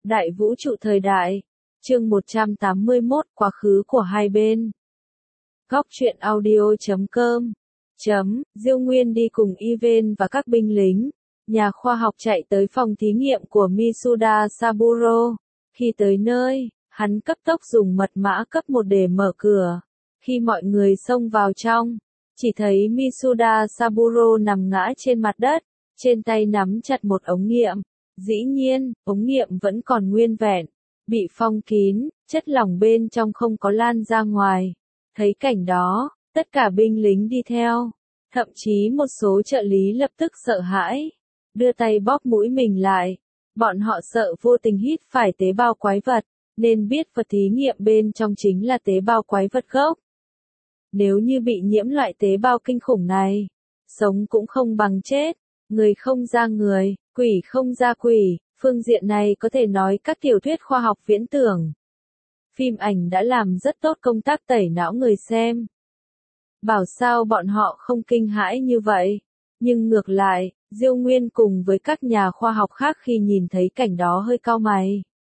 Đại vũ trụ thời đại. Chương 181, quá khứ của hai bên. Góc truyện audio.com. Diêu Nguyên đi cùng Iven và các binh lính, nhà khoa học chạy tới phòng thí nghiệm của Mitsuda Saburo. Khi tới nơi, hắn cấp tốc dùng mật mã cấp 1 để mở cửa. Khi mọi người xông vào trong, chỉ thấy Mitsuda Saburo nằm ngã trên mặt đất, trên tay nắm chặt một ống nghiệm. Dĩ nhiên, ống nghiệm vẫn còn nguyên vẹn, bị phong kín, chất lỏng bên trong không có lan ra ngoài. Thấy cảnh đó, tất cả binh lính đi theo, thậm chí một số trợ lý lập tức sợ hãi, đưa tay bóp mũi mình lại. Bọn họ sợ vô tình hít phải tế bào quái vật, nên biết vật thí nghiệm bên trong chính là tế bào quái vật gốc. Nếu như bị nhiễm loại tế bào kinh khủng này, sống cũng không bằng chết, người không ra người, quỷ không ra quỷ, phương diện này có thể nói các tiểu thuyết khoa học viễn tưởng. Phim ảnh đã làm rất tốt công tác tẩy não người xem. Bảo sao bọn họ không kinh hãi như vậy, nhưng ngược lại, Diêu Nguyên cùng với các nhà khoa học khác khi nhìn thấy cảnh đó hơi cau mày.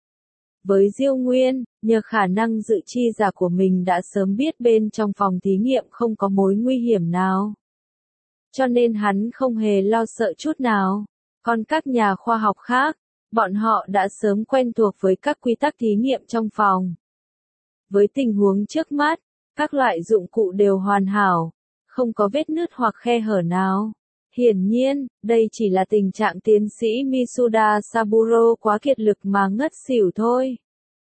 Với Diêu Nguyên, nhờ khả năng dự chi giả của mình đã sớm biết bên trong phòng thí nghiệm không có mối nguy hiểm nào. Cho nên hắn không hề lo sợ chút nào. Còn các nhà khoa học khác, bọn họ đã sớm quen thuộc với các quy tắc thí nghiệm trong phòng. Với tình huống trước mắt, các loại dụng cụ đều hoàn hảo, không có vết nứt hoặc khe hở nào. Hiển nhiên, đây chỉ là tình trạng tiến sĩ Mitsuda Saburo quá kiệt lực mà ngất xỉu thôi.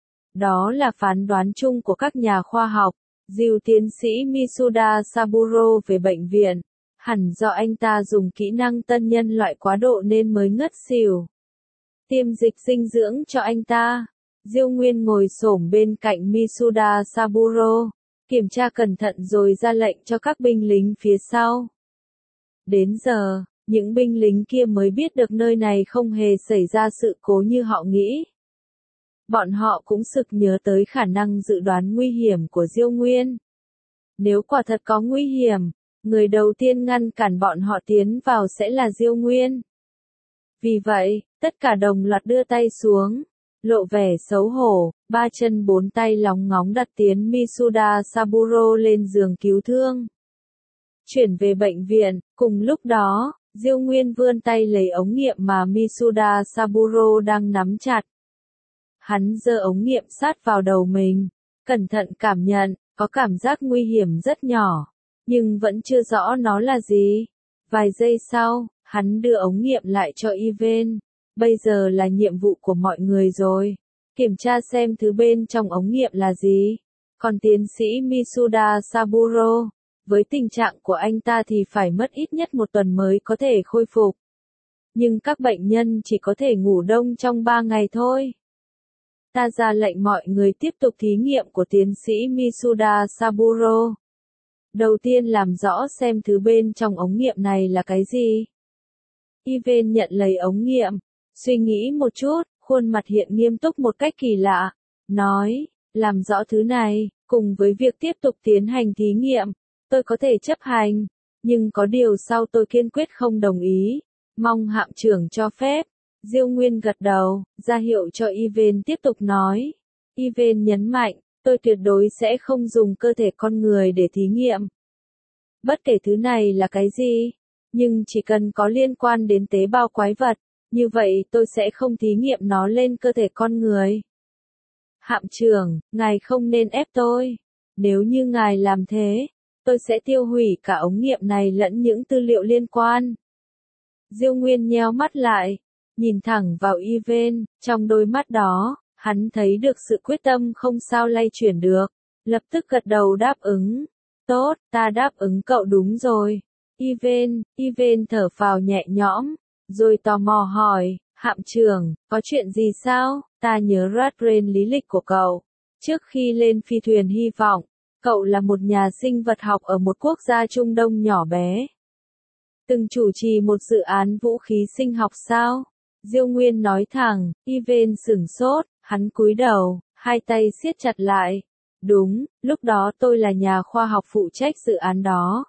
Đó là phán đoán chung của các nhà khoa học. Dìu tiến sĩ Mitsuda Saburo về bệnh viện, hẳn do anh ta dùng kỹ năng tân nhân loại quá độ nên mới ngất xỉu. Tiêm dịch dinh dưỡng cho anh ta. Diêu Nguyên ngồi xổm bên cạnh Mitsuda Saburo, kiểm tra cẩn thận rồi ra lệnh cho các binh lính phía sau. Đến giờ, những binh lính kia mới biết được nơi này không hề xảy ra sự cố như họ nghĩ. Bọn họ cũng sực nhớ tới khả năng dự đoán nguy hiểm của Diêu Nguyên. Nếu quả thật có nguy hiểm, người đầu tiên ngăn cản bọn họ tiến vào sẽ là Diêu Nguyên. Vì vậy, tất cả đồng loạt đưa tay xuống, lộ vẻ xấu hổ, ba chân bốn tay lóng ngóng đặt tiến Mitsuda Saburo lên giường cứu thương. Chuyển về bệnh viện, cùng lúc đó, Diêu Nguyên vươn tay lấy ống nghiệm mà Mitsuda Saburo đang nắm chặt. Hắn giơ ống nghiệm sát vào đầu mình, cẩn thận cảm nhận, có cảm giác nguy hiểm rất nhỏ, nhưng vẫn chưa rõ nó là gì. Vài giây sau, hắn đưa ống nghiệm lại cho Iven. Bây giờ là nhiệm vụ của mọi người rồi. Kiểm tra xem thứ bên trong ống nghiệm là gì. Còn tiến sĩ Mitsuda Saburo, với tình trạng của anh ta thì phải mất ít nhất 1 tuần mới có thể khôi phục. Nhưng các bệnh nhân chỉ có thể ngủ đông trong 3 ngày thôi. Ta ra lệnh mọi người tiếp tục thí nghiệm của tiến sĩ Mitsuda Saburo. Đầu tiên làm rõ xem thứ bên trong ống nghiệm này là cái gì. Iven nhận lấy ống nghiệm, suy nghĩ một chút, khuôn mặt hiện nghiêm túc một cách kỳ lạ, nói, làm rõ thứ này, cùng với việc tiếp tục tiến hành thí nghiệm, tôi có thể chấp hành, nhưng có điều sau tôi kiên quyết không đồng ý, mong hạm trưởng cho phép. Diêu Nguyên gật đầu, ra hiệu cho Iven tiếp tục nói. Iven nhấn mạnh, tôi tuyệt đối sẽ không dùng cơ thể con người để thí nghiệm. Bất kể thứ này là cái gì, nhưng chỉ cần có liên quan đến tế bào quái vật, như vậy tôi sẽ không thí nghiệm nó lên cơ thể con người. Hạm trưởng, ngài không nên ép tôi. Nếu như ngài làm thế, tôi sẽ tiêu hủy cả ống nghiệm này lẫn những tư liệu liên quan. Diêu Nguyên nheo mắt lại, nhìn thẳng vào Iven, trong đôi mắt đó, hắn thấy được sự quyết tâm không sao lay chuyển được, lập tức gật đầu đáp ứng. Tốt, ta đáp ứng cậu đúng rồi. Iven thở phào nhẹ nhõm, rồi tò mò hỏi, hạm trưởng, có chuyện gì sao? Ta nhớ Radbrain lý lịch của cậu. Trước khi lên phi thuyền hy vọng, cậu là một nhà sinh vật học ở một quốc gia Trung Đông nhỏ bé. Từng chủ trì một dự án vũ khí sinh học sao? Diêu Nguyên nói thẳng. Iven sửng sốt, hắn cúi đầu, hai tay siết chặt lại. Đúng, lúc đó tôi là nhà khoa học phụ trách dự án đó.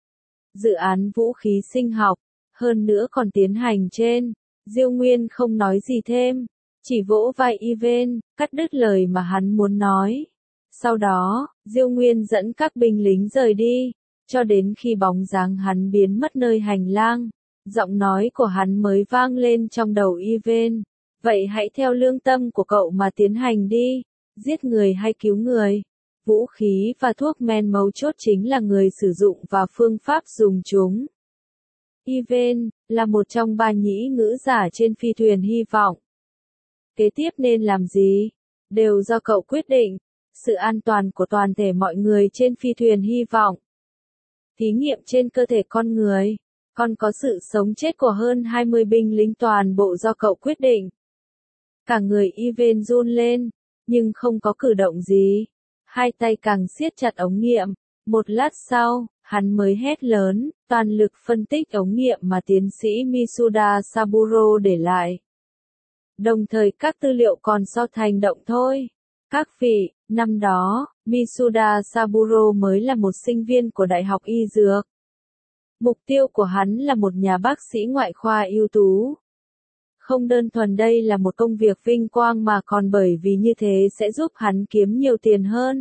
Dự án vũ khí sinh học, hơn nữa còn tiến hành trên. Diêu Nguyên không nói gì thêm, chỉ vỗ vai Ivan, cắt đứt lời mà hắn muốn nói. Sau đó, Diêu Nguyên dẫn các binh lính rời đi, cho đến khi bóng dáng hắn biến mất nơi hành lang, giọng nói của hắn mới vang lên trong đầu Ivan. Vậy hãy theo lương tâm của cậu mà tiến hành đi, giết người hay cứu người. Vũ khí và thuốc men mấu chốt chính là người sử dụng và phương pháp dùng chúng. Ivan là một trong 3 nhĩ ngữ giả trên phi thuyền hy vọng. Kế tiếp nên làm gì? Đều do cậu quyết định. Sự an toàn của toàn thể mọi người trên phi thuyền hy vọng. Thí nghiệm trên cơ thể con người. Còn có sự sống chết của hơn 20 binh lính toàn bộ do cậu quyết định. Cả người Ivan run lên, nhưng không có cử động gì. Hai tay càng siết chặt ống nghiệm. Một lát sau, hắn mới hét lớn, toàn lực phân tích ống nghiệm mà tiến sĩ Misuda Saburo để lại. Đồng thời các tư liệu còn so thành động thôi. Các vị, năm đó, Misuda Saburo mới là một sinh viên của Đại học Y Dược. Mục tiêu của hắn là một nhà bác sĩ ngoại khoa ưu tú. Không đơn thuần đây là một công việc vinh quang mà còn bởi vì như thế sẽ giúp hắn kiếm nhiều tiền hơn.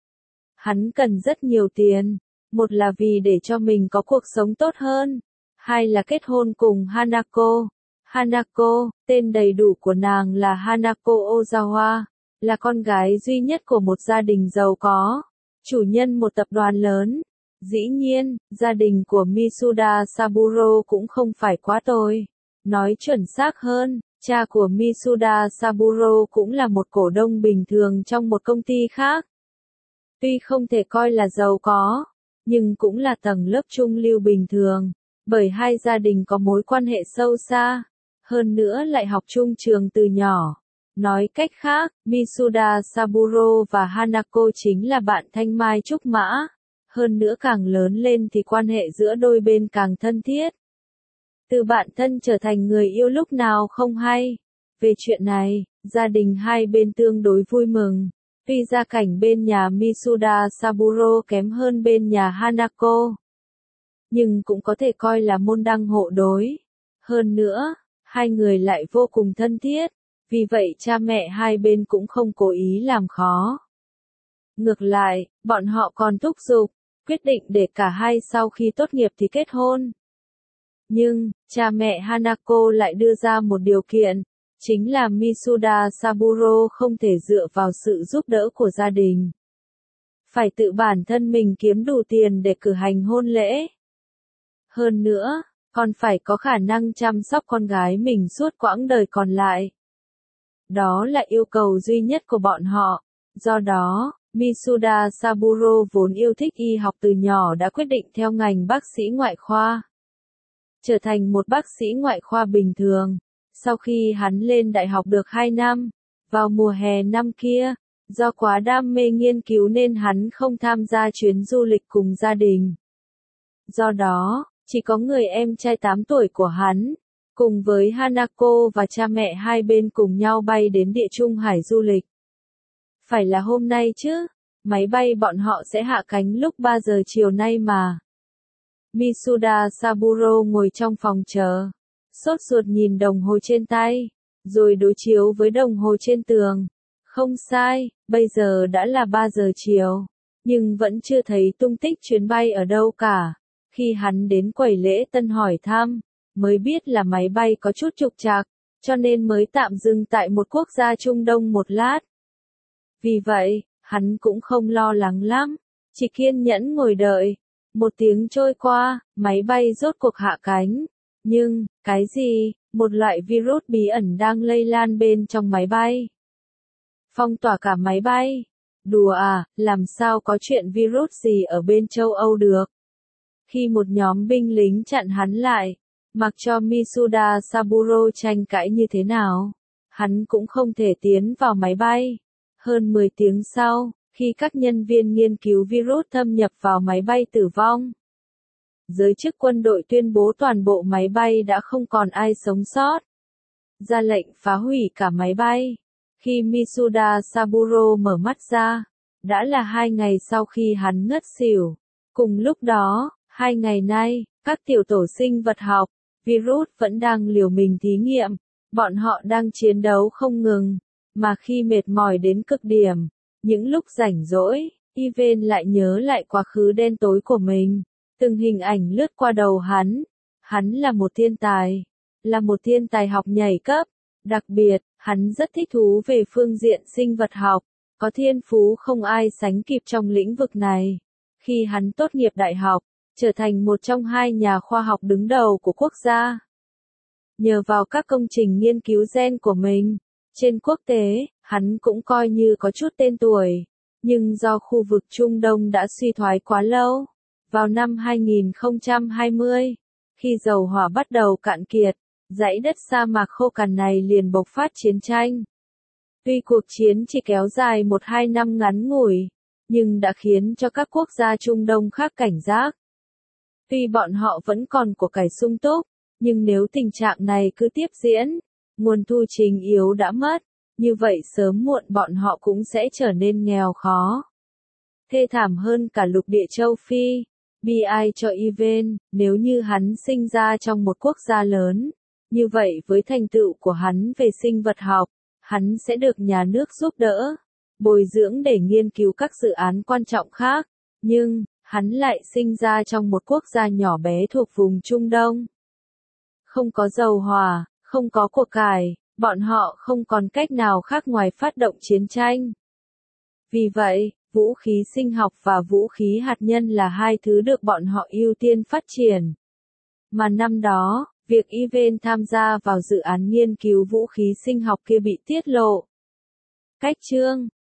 Hắn cần rất nhiều tiền. Một là vì để cho mình có cuộc sống tốt hơn. Hai là kết hôn cùng Hanako. Hanako, tên đầy đủ của nàng là Hanako Ozawa, là con gái duy nhất của một gia đình giàu có, chủ nhân một tập đoàn lớn. Dĩ nhiên, gia đình của Misuda Saburo cũng không phải quá tồi. Nói chuẩn xác hơn, cha của Misuda Saburo cũng là một cổ đông bình thường trong một công ty khác. Tuy không thể coi là giàu có, nhưng cũng là tầng lớp trung lưu bình thường, bởi hai gia đình có mối quan hệ sâu xa, hơn nữa lại học chung trường từ nhỏ. Nói cách khác, Misuda Saburo và Hanako chính là bạn thanh mai trúc mã, hơn nữa càng lớn lên thì quan hệ giữa đôi bên càng thân thiết. Từ bạn thân trở thành người yêu lúc nào không hay. Về chuyện này, gia đình hai bên tương đối vui mừng. Tuy gia cảnh bên nhà Misuda Saburo kém hơn bên nhà Hanako, nhưng cũng có thể coi là môn đăng hộ đối. Hơn nữa, hai người lại vô cùng thân thiết, vì vậy cha mẹ hai bên cũng không cố ý làm khó. Ngược lại, bọn họ còn thúc giục, quyết định để cả hai sau khi tốt nghiệp thì kết hôn. Nhưng, cha mẹ Hanako lại đưa ra một điều kiện, chính là Misuda Saburo không thể dựa vào sự giúp đỡ của gia đình. Phải tự bản thân mình kiếm đủ tiền để cử hành hôn lễ. Hơn nữa, còn phải có khả năng chăm sóc con gái mình suốt quãng đời còn lại. Đó là yêu cầu duy nhất của bọn họ. Do đó, Misuda Saburo vốn yêu thích y học từ nhỏ đã quyết định theo ngành bác sĩ ngoại khoa. Trở thành một bác sĩ ngoại khoa bình thường. Sau khi hắn lên đại học được 2 năm, vào mùa hè năm kia, do quá đam mê nghiên cứu nên hắn không tham gia chuyến du lịch cùng gia đình. Do đó, chỉ có người em trai 8 tuổi của hắn, cùng với Hanako và cha mẹ hai bên cùng nhau bay đến Địa Trung Hải du lịch. Phải là hôm nay chứ, máy bay bọn họ sẽ hạ cánh lúc 3 giờ chiều nay mà. Misuda Saburo ngồi trong phòng chờ, sốt ruột nhìn đồng hồ trên tay, rồi đối chiếu với đồng hồ trên tường. Không sai, bây giờ đã là 3 giờ chiều, nhưng vẫn chưa thấy tung tích chuyến bay ở đâu cả. Khi hắn đến quầy lễ tân hỏi thăm, mới biết là máy bay có chút trục trặc, cho nên mới tạm dừng tại một quốc gia Trung Đông một lát. Vì vậy, hắn cũng không lo lắng lắm, chỉ kiên nhẫn ngồi đợi. Một tiếng trôi qua, máy bay rốt cuộc hạ cánh. Nhưng, cái gì? Một loại virus bí ẩn đang lây lan bên trong máy bay. Phong tỏa cả máy bay. Đùa à, làm sao có chuyện virus gì ở bên châu Âu được? Khi một nhóm binh lính chặn hắn lại, mặc cho Misuda Saburo tranh cãi như thế nào, hắn cũng không thể tiến vào máy bay. Hơn 10 tiếng sau, khi các nhân viên nghiên cứu virus thâm nhập vào máy bay tử vong, giới chức quân đội tuyên bố toàn bộ máy bay đã không còn ai sống sót. Ra lệnh phá hủy cả máy bay. Khi Misuda Saburo mở mắt ra, đã là 2 ngày sau khi hắn ngất xỉu. Cùng lúc đó, 2 ngày nay, các tiểu tổ sinh vật học, virus vẫn đang liều mình thí nghiệm, Bọn họ đang chiến đấu không ngừng, mà khi mệt mỏi đến cực điểm, những lúc rảnh rỗi, Ivan lại nhớ lại quá khứ đen tối của mình. Từng hình ảnh lướt qua đầu hắn là một thiên tài học nhảy cấp. Đặc biệt, hắn rất thích thú về phương diện sinh vật học, có thiên phú không ai sánh kịp trong lĩnh vực này. Khi hắn tốt nghiệp đại học, trở thành một trong hai nhà khoa học đứng đầu của quốc gia. Nhờ vào các công trình nghiên cứu gen của mình, trên quốc tế, hắn cũng coi như có chút tên tuổi. Nhưng do khu vực Trung Đông đã suy thoái quá lâu, vào năm 2020, khi dầu hỏa bắt đầu cạn kiệt, dãy đất sa mạc khô cằn này liền bộc phát chiến tranh. Tuy cuộc chiến chỉ kéo dài 1-2 năm ngắn ngủi, nhưng đã khiến cho các quốc gia Trung Đông khác cảnh giác. Tuy bọn họ vẫn còn của cải sung túc, nhưng nếu tình trạng này cứ tiếp diễn, nguồn thu chính yếu đã mất, như vậy sớm muộn bọn họ cũng sẽ trở nên nghèo khó. Thê thảm hơn cả lục địa châu Phi, bi ai cho Ivan, nếu như hắn sinh ra trong một quốc gia lớn, như vậy với thành tựu của hắn về sinh vật học, hắn sẽ được nhà nước giúp đỡ, bồi dưỡng để nghiên cứu các dự án quan trọng khác, nhưng, hắn lại sinh ra trong một quốc gia nhỏ bé thuộc vùng Trung Đông. Không có dầu hỏa, không có của cải, bọn họ không còn cách nào khác ngoài phát động chiến tranh. Vì vậy, vũ khí sinh học và vũ khí hạt nhân là hai thứ được bọn họ ưu tiên phát triển. Mà năm đó, việc Ivan tham gia vào dự án nghiên cứu vũ khí sinh học kia bị tiết lộ. Cách chương